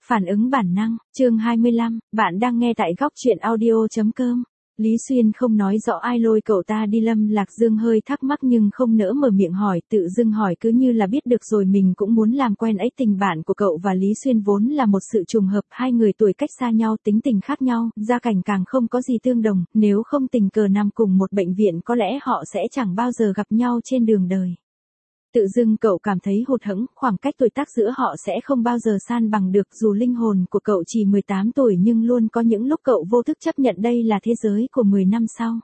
Phản ứng bản năng, chương 25, bạn đang nghe tại góc truyện audio.com. Lý Xuyên không nói rõ ai lôi cậu ta đi. Lâm Lạc Dương hơi thắc mắc nhưng không nỡ mở miệng hỏi, tự dưng hỏi cứ như là biết được rồi mình cũng muốn làm quen ấy. Tình bạn của cậu và Lý Xuyên vốn là một sự trùng hợp, hai người tuổi cách xa nhau, tính tình khác nhau, gia cảnh càng không có gì tương đồng, nếu không tình cờ nằm cùng một bệnh viện có lẽ họ sẽ chẳng bao giờ gặp nhau trên đường đời. Tự dưng cậu cảm thấy hụt hẫng, khoảng cách tuổi tác giữa họ sẽ không bao giờ san bằng được, dù linh hồn của cậu chỉ 18 tuổi nhưng luôn có những lúc cậu vô thức chấp nhận đây là thế giới của 10 năm sau.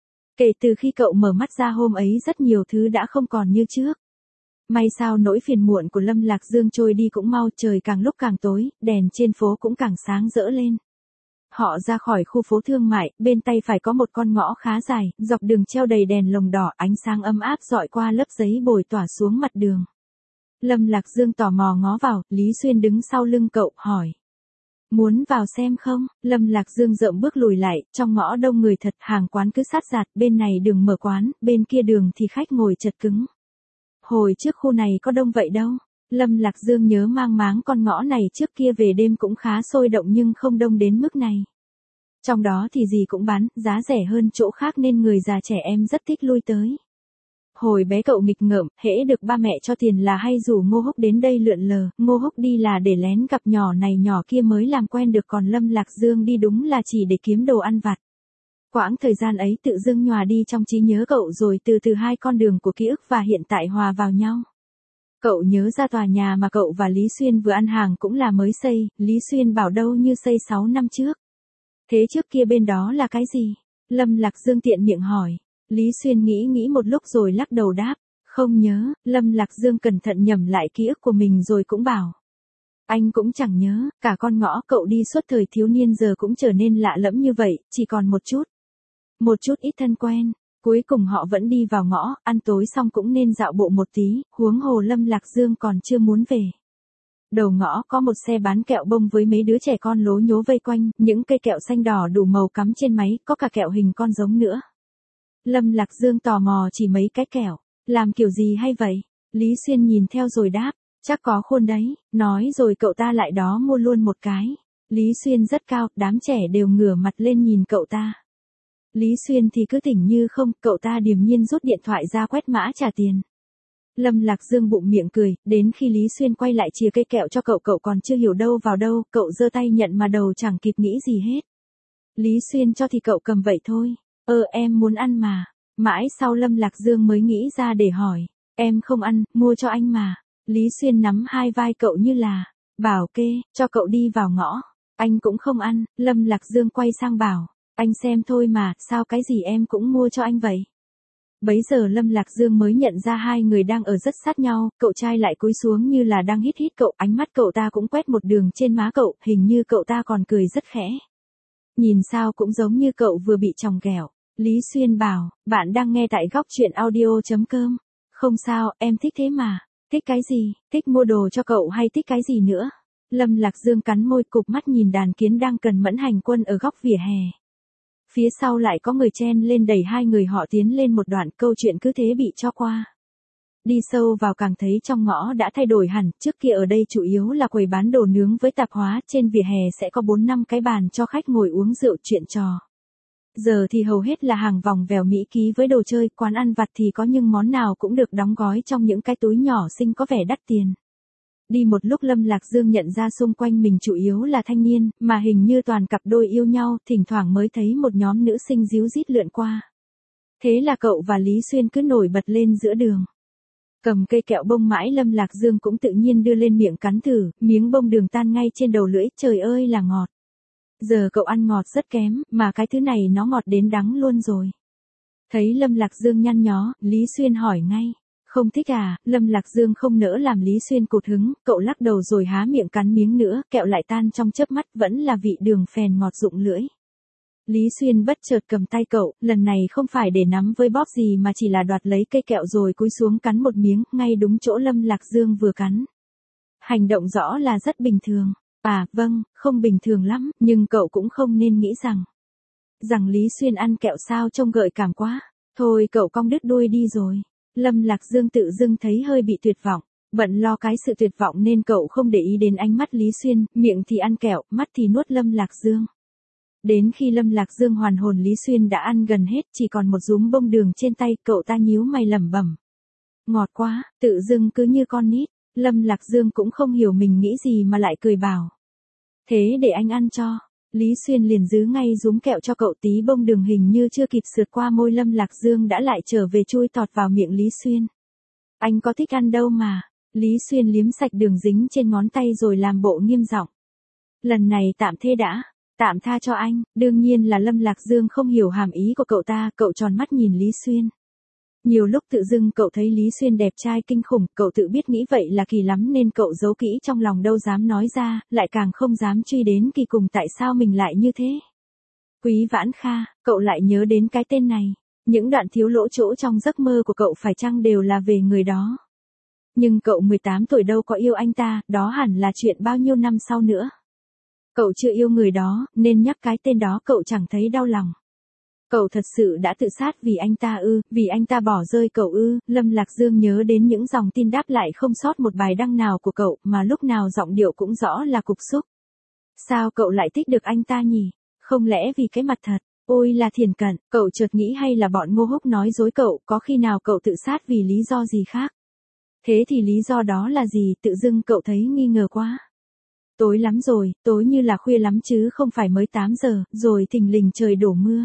Kể từ khi cậu mở mắt ra hôm ấy rất nhiều thứ đã không còn như trước. May sao nỗi phiền muộn của Lâm Lạc Dương trôi đi cũng mau, trời càng lúc càng tối, đèn trên phố cũng càng sáng rỡ lên. Họ ra khỏi khu phố thương mại, bên tay phải có một con ngõ khá dài, dọc đường treo đầy đèn lồng đỏ, ánh sáng ấm áp dọi qua lớp giấy bồi tỏa xuống mặt đường. Lâm Lạc Dương tò mò ngó vào, Lý Xuyên đứng sau lưng cậu, hỏi. Muốn vào xem không? Lâm Lạc Dương dậm bước lùi lại, trong ngõ đông người thật, hàng quán cứ sát rạt, bên này đường mở quán, bên kia đường thì khách ngồi chật cứng. Hồi trước khu này có đông vậy đâu. Lâm Lạc Dương nhớ mang máng con ngõ này trước kia về đêm cũng khá sôi động nhưng không đông đến mức này. Trong đó thì gì cũng bán, giá rẻ hơn chỗ khác nên người già trẻ em rất thích lui tới. Hồi bé cậu nghịch ngợm, hễ được ba mẹ cho tiền là hay rủ Ngô Húc đến đây lượn lờ, Ngô Húc đi là để lén gặp nhỏ này nhỏ kia mới làm quen được, còn Lâm Lạc Dương đi đúng là chỉ để kiếm đồ ăn vặt. Quãng thời gian ấy tự dưng nhòa đi trong trí nhớ cậu, rồi từ từ hai con đường của ký ức và hiện tại hòa vào nhau. Cậu nhớ ra tòa nhà mà cậu và Lý Xuyên vừa ăn hàng cũng là mới xây, Lý Xuyên bảo đâu như xây 6 năm trước. Thế trước kia bên đó là cái gì? Lâm Lạc Dương tiện miệng hỏi. Lý Xuyên nghĩ một lúc rồi lắc đầu đáp. Không nhớ. Lâm Lạc Dương cẩn thận nhẩm lại ký ức của mình rồi cũng bảo. Anh cũng chẳng nhớ, cả con ngõ cậu đi suốt thời thiếu niên giờ cũng trở nên lạ lẫm như vậy, chỉ còn một chút ít thân quen. Cuối cùng họ vẫn đi vào ngõ, ăn tối xong cũng nên dạo bộ một tí, huống hồ Lâm Lạc Dương còn chưa muốn về. Đầu ngõ có một xe bán kẹo bông với mấy đứa trẻ con lố nhố vây quanh, những cây kẹo xanh đỏ đủ màu cắm trên máy, có cả kẹo hình con giống nữa. Lâm Lạc Dương tò mò chỉ mấy cái kẹo, làm kiểu gì hay vậy? Lý Xuyên nhìn theo rồi đáp, chắc có khuôn đấy, nói rồi cậu ta lại đó mua luôn một cái. Lý Xuyên rất cao, đám trẻ đều ngửa mặt lên nhìn cậu ta. Lý Xuyên thì cứ tỉnh như không, cậu ta điềm nhiên rút điện thoại ra quét mã trả tiền. Lâm Lạc Dương bụng miệng cười, đến khi Lý Xuyên quay lại chìa cây kẹo cho cậu còn chưa hiểu đâu vào đâu, cậu giơ tay nhận mà đầu chẳng kịp nghĩ gì hết. Lý Xuyên cho thì cậu cầm vậy thôi. Em muốn ăn mà. Mãi sau Lâm Lạc Dương mới nghĩ ra để hỏi. Em không ăn, mua cho anh mà. Lý Xuyên nắm hai vai cậu như là, bảo kê, cho cậu đi vào ngõ. Anh cũng không ăn. Lâm Lạc Dương quay sang bảo, anh xem thôi mà, sao cái gì em cũng mua cho anh vậy? Bấy giờ Lâm Lạc Dương mới nhận ra hai người đang ở rất sát nhau, cậu trai lại cúi xuống như là đang hít cậu, ánh mắt cậu ta cũng quét một đường trên má cậu, hình như cậu ta còn cười rất khẽ. Nhìn sao cũng giống như cậu vừa bị chòng ghẹo. Lý Xuyên bảo, bạn đang nghe tại góc truyện audio.com. Không sao, em thích thế mà. Thích cái gì? Thích mua đồ cho cậu hay thích cái gì nữa? Lâm Lạc Dương cắn môi, cụp mắt nhìn đàn kiến đang cần mẫn hành quân ở góc vỉa hè. Phía sau lại có người chen lên đẩy hai người họ tiến lên một đoạn, câu chuyện cứ thế bị cho qua. Đi sâu vào càng thấy trong ngõ đã thay đổi hẳn, trước kia ở đây chủ yếu là quầy bán đồ nướng với tạp hóa, trên vỉa hè sẽ có 4-5 cái bàn cho khách ngồi uống rượu chuyện trò. Giờ thì hầu hết là hàng vòng vèo mỹ ký với đồ chơi, quán ăn vặt thì có nhưng món nào cũng được đóng gói trong những cái túi nhỏ xinh có vẻ đắt tiền. Đi một lúc Lâm Lạc Dương nhận ra xung quanh mình chủ yếu là thanh niên, mà hình như toàn cặp đôi yêu nhau, thỉnh thoảng mới thấy một nhóm nữ sinh ríu rít lượn qua. Thế là cậu và Lý Xuyên cứ nổi bật lên giữa đường. Cầm cây kẹo bông mãi Lâm Lạc Dương cũng tự nhiên đưa lên miệng cắn thử, miếng bông đường tan ngay trên đầu lưỡi, trời ơi là ngọt. Giờ cậu ăn ngọt rất kém, mà cái thứ này nó ngọt đến đắng luôn rồi. Thấy Lâm Lạc Dương nhăn nhó, Lý Xuyên hỏi ngay. Không thích à? Lâm Lạc Dương không nỡ làm Lý Xuyên cụt hứng, cậu lắc đầu rồi há miệng cắn miếng nữa, kẹo lại tan trong chớp mắt, vẫn là vị đường phèn ngọt rụng lưỡi. Lý Xuyên bất chợt cầm tay cậu, lần này không phải để nắm với bóp gì mà chỉ là đoạt lấy cây kẹo rồi cúi xuống cắn một miếng, ngay đúng chỗ Lâm Lạc Dương vừa cắn. Hành động rõ là rất bình thường. À, vâng, không bình thường lắm, nhưng cậu cũng không nên nghĩ rằng Lý Xuyên ăn kẹo sao trông gợi cảm quá. Thôi cậu cong đứt đuôi đi rồi. Lâm Lạc Dương tự dưng thấy hơi bị tuyệt vọng. Bận lo cái sự tuyệt vọng nên cậu không để ý đến ánh mắt Lý Xuyên, miệng thì ăn kẹo, mắt thì nuốt Lâm Lạc Dương. Đến khi Lâm Lạc Dương hoàn hồn Lý Xuyên đã ăn gần hết, chỉ còn một dúm bông đường trên tay, cậu ta nhíu mày lẩm bẩm. Ngọt quá, tự dưng cứ như con nít. Lâm Lạc Dương cũng không hiểu mình nghĩ gì mà lại cười bảo. Thế để anh ăn cho. Lý Xuyên liền giữ ngay dúm kẹo cho cậu, tí bông đường hình như chưa kịp sượt qua môi Lâm Lạc Dương đã lại trở về chui tọt vào miệng Lý Xuyên. Anh có thích ăn đâu mà. Lý Xuyên liếm sạch đường dính trên ngón tay rồi làm bộ nghiêm giọng. Lần này tạm thế đã. Tạm tha cho anh. Đương nhiên là Lâm Lạc Dương không hiểu hàm ý của cậu ta, cậu tròn mắt nhìn Lý Xuyên. Nhiều lúc tự dưng cậu thấy Lý Xuyên đẹp trai kinh khủng, cậu tự biết nghĩ vậy là kỳ lắm nên cậu giấu kỹ trong lòng đâu dám nói ra, lại càng không dám truy đến kỳ cùng tại sao mình lại như thế. Quý Vãn Kha, cậu lại nhớ đến cái tên này. Những đoạn thiếu lỗ chỗ trong giấc mơ của cậu phải chăng đều là về người đó. Nhưng cậu 18 tuổi đâu có yêu anh ta, đó hẳn là chuyện bao nhiêu năm sau nữa. Cậu chưa yêu người đó, nên nhắc cái tên đó cậu chẳng thấy đau lòng. Cậu thật sự đã tự sát vì anh ta ư, vì anh ta bỏ rơi cậu ư. Lâm Lạc Dương nhớ đến những dòng tin đáp lại không sót một bài đăng nào của cậu, mà lúc nào giọng điệu cũng rõ là cục xúc. Sao cậu lại thích được anh ta nhỉ? Không lẽ vì cái mặt thật? Ôi là Thiền Cận, cậu chợt nghĩ hay là bọn Ngô Húc nói dối cậu, có khi nào cậu tự sát vì lý do gì khác? Thế thì lý do đó là gì? Tự dưng cậu thấy nghi ngờ quá. Tối lắm rồi, tối như là khuya lắm chứ không phải mới 8 giờ, rồi thình lình trời đổ mưa.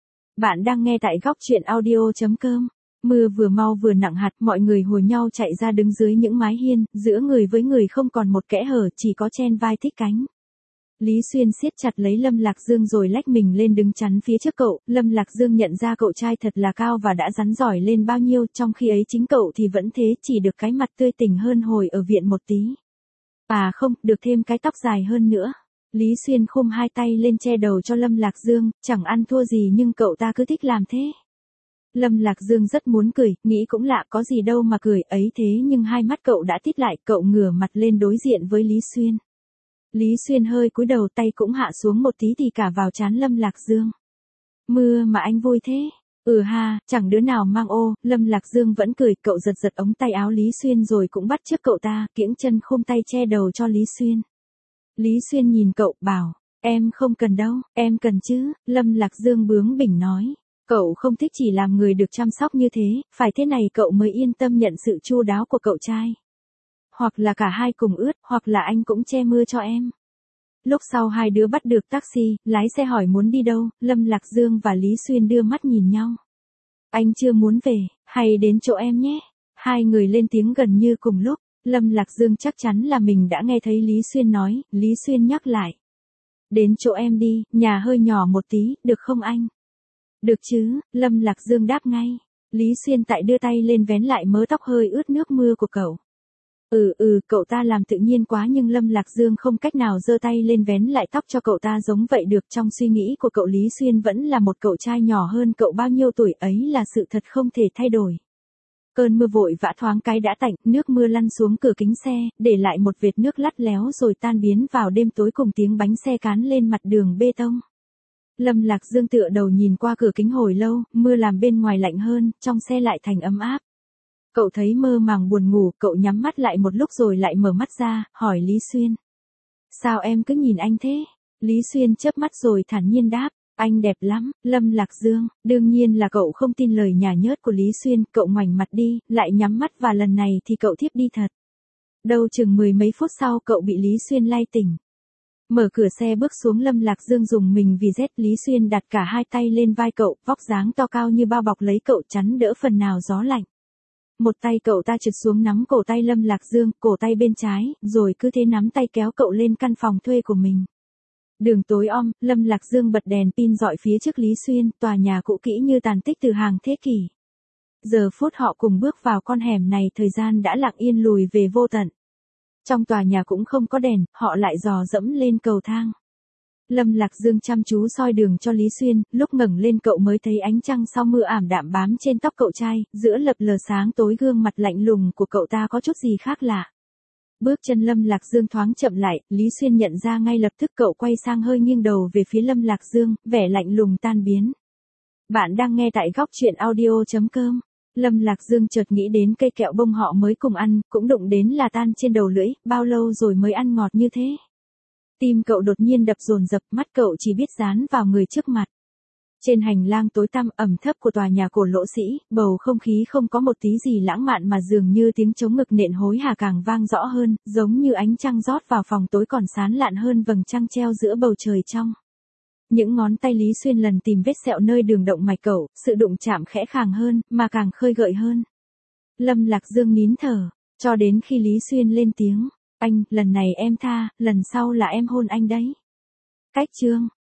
Bạn đang nghe tại góc truyện audio.com. Mưa vừa mau vừa nặng hạt, mọi người hùa nhau chạy ra đứng dưới những mái hiên, giữa người với người không còn một kẽ hở, chỉ có chen vai thích cánh. Lý Xuyên siết chặt lấy Lâm Lạc Dương rồi lách mình lên đứng chắn phía trước cậu. Lâm Lạc Dương nhận ra cậu trai thật là cao và đã rắn giỏi lên bao nhiêu, trong khi ấy chính cậu thì vẫn thế, chỉ được cái mặt tươi tỉnh hơn hồi ở viện một tí. À không, được thêm cái tóc dài hơn nữa. Lý Xuyên khum hai tay lên che đầu cho Lâm Lạc Dương, chẳng ăn thua gì nhưng cậu ta cứ thích làm thế. Lâm Lạc Dương rất muốn cười, nghĩ cũng lạ có gì đâu mà cười ấy thế nhưng hai mắt cậu đã tít lại, cậu ngửa mặt lên đối diện với Lý Xuyên. Lý Xuyên hơi cúi đầu, tay cũng hạ xuống một tí thì cả vào trán Lâm Lạc Dương. Mưa mà anh vui thế. Ừ ha, chẳng đứa nào mang ô. Lâm Lạc Dương vẫn cười, cậu giật giật ống tay áo Lý Xuyên rồi cũng bắt chước cậu ta, kiễng chân khum tay che đầu cho Lý Xuyên. Lý Xuyên nhìn cậu, bảo, em không cần đâu, em cần chứ. Lâm Lạc Dương bướng bỉnh nói, cậu không thích chỉ làm người được chăm sóc như thế, phải thế này cậu mới yên tâm nhận sự chu đáo của cậu trai. Hoặc là cả hai cùng ướt, hoặc là anh cũng che mưa cho em. Lúc sau hai đứa bắt được taxi, lái xe hỏi muốn đi đâu, Lâm Lạc Dương và Lý Xuyên đưa mắt nhìn nhau. Anh chưa muốn về, hay đến chỗ em nhé. Hai người lên tiếng gần như cùng lúc. Lâm Lạc Dương chắc chắn là mình đã nghe thấy Lý Xuyên nói, Lý Xuyên nhắc lại. Đến chỗ em đi, nhà hơi nhỏ một tí, được không anh? Được chứ, Lâm Lạc Dương đáp ngay. Lý Xuyên tại đưa tay lên vén lại mớ tóc hơi ướt nước mưa của cậu. Cậu ta làm tự nhiên quá nhưng Lâm Lạc Dương không cách nào giơ tay lên vén lại tóc cho cậu ta giống vậy được. Trong suy nghĩ của cậu Lý Xuyên vẫn là một cậu trai nhỏ hơn cậu bao nhiêu tuổi, ấy là sự thật không thể thay đổi. Cơn mưa vội vã thoáng cái đã tạnh, nước mưa lăn xuống cửa kính xe, để lại một vệt nước lắt léo rồi tan biến vào đêm tối cùng tiếng bánh xe cán lên mặt đường bê tông. Lâm Lạc Dương tựa đầu nhìn qua cửa kính hồi lâu, mưa làm bên ngoài lạnh hơn, trong xe lại thành ấm áp. Cậu thấy mơ màng buồn ngủ, cậu nhắm mắt lại một lúc rồi lại mở mắt ra, hỏi Lý Xuyên. Sao em cứ nhìn anh thế? Lý Xuyên chớp mắt rồi thản nhiên đáp. Anh đẹp lắm. Lâm Lạc Dương, đương nhiên là cậu không tin lời nhả nhớt của Lý Xuyên, cậu ngoảnh mặt đi, lại nhắm mắt và lần này thì cậu thiếp đi thật. Đâu chừng mười mấy phút sau cậu bị Lý Xuyên lay tỉnh. Mở cửa xe bước xuống, Lâm Lạc Dương dùng mình vì rét. Lý Xuyên đặt cả hai tay lên vai cậu, vóc dáng to cao như bao bọc lấy cậu chắn đỡ phần nào gió lạnh. Một tay cậu ta trượt xuống nắm cổ tay Lâm Lạc Dương, cổ tay bên trái, rồi cứ thế nắm tay kéo cậu lên căn phòng thuê của mình. Đường tối om, Lâm Lạc Dương bật đèn pin rọi phía trước Lý Xuyên, tòa nhà cũ kỹ như tàn tích từ hàng thế kỷ. Giờ phút họ cùng bước vào con hẻm này, thời gian đã lặng yên lùi về vô tận. Trong tòa nhà cũng không có đèn, họ lại dò dẫm lên cầu thang. Lâm Lạc Dương chăm chú soi đường cho Lý Xuyên, lúc ngẩng lên cậu mới thấy ánh trăng sau mưa ảm đạm bám trên tóc cậu trai, giữa lập lờ sáng tối gương mặt lạnh lùng của cậu ta có chút gì khác lạ. Bước chân Lâm Lạc Dương thoáng chậm lại, Lý Xuyên nhận ra ngay lập tức, cậu quay sang hơi nghiêng đầu về phía Lâm Lạc Dương, vẻ lạnh lùng tan biến. Bạn đang nghe tại góc truyện audio.com. Lâm Lạc Dương chợt nghĩ đến cây kẹo bông họ mới cùng ăn, cũng đụng đến là tan trên đầu lưỡi, bao lâu rồi mới ăn ngọt như thế. Tim cậu đột nhiên đập dồn dập, mắt cậu chỉ biết dán vào người trước mặt. Trên hành lang tối tăm ẩm thấp của tòa nhà cổ Lỗ Sĩ, bầu không khí không có một tí gì lãng mạn mà dường như tiếng trống ngực nện hối hả càng vang rõ hơn, giống như ánh trăng rót vào phòng tối còn sáng lạn hơn vầng trăng treo giữa bầu trời trong. Những ngón tay Lý Xuyên lần tìm vết sẹo nơi đường động mạch cậu, sự đụng chạm khẽ khàng hơn, mà càng khơi gợi hơn. Lâm Lạc Dương nín thở, cho đến khi Lý Xuyên lên tiếng, anh, lần này em tha, lần sau là em hôn anh đấy. Cách chương